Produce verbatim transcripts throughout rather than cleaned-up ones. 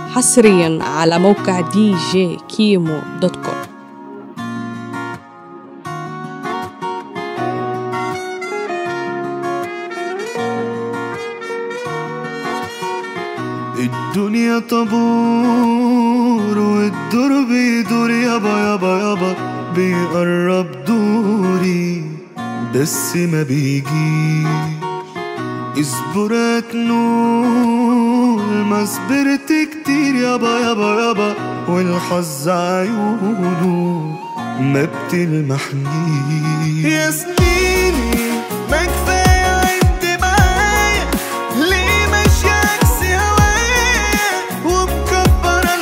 حصريا على موقع دي جي كيمو دوت كوم. الدنيا طابور والدور بيدور يابا يابا يابا، بيقرب دوري بس ما بيجيش. اصبرت نور ما صبرت كتير يابا يابا يابا، والحظ عيونه ما بتلمحنيش. يا سنيني ما كفاية عندي معايا، ليه ماشية عكس هوايا ومكبرة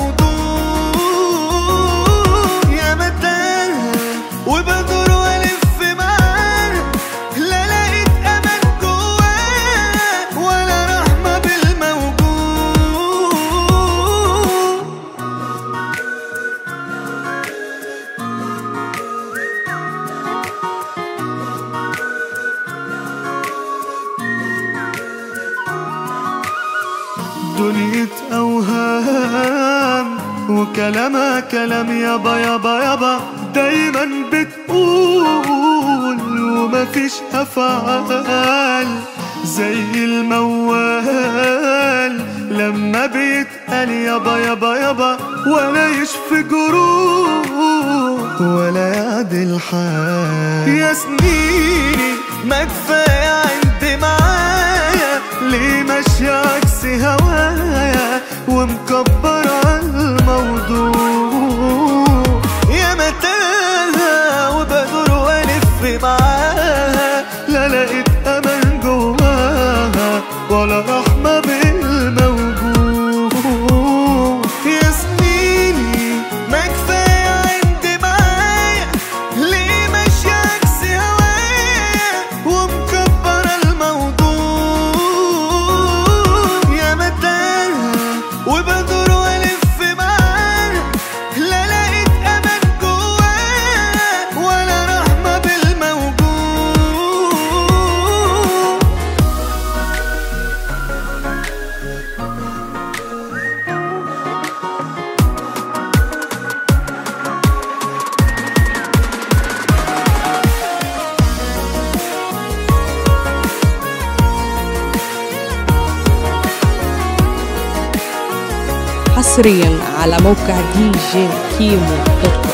الموضوع؟ يا متاهة وبدور والف معاها، لا لقيت امان جواها ولا رحمة بالموجود. دنيا أوهام وكلامها كلام يابا يابا يابا، دايما بتقول ومفيش أفعال، زي الموال لما بيتقال يابا يابا يابا، ولا يشفي جروح ولا يعدل حال. يا سنيني ما كفاية عندي معايا، ليه ماشية عكس هوايا ومكبرة الموضوع؟ يا متاهة وبدور والف معاها، لا لقيت امان جواها ولا رحمة بالموجود. يا سنيني ما كفاية عندي معايا، ليه ماشية عكس هوايا ومكبرة الموضوع؟ يا متاهة وبدور والف معاها، لا لقيت امان جواها ولا رحمة بالموجود. حصريا على موقع دي جي كيمو دوت كوم.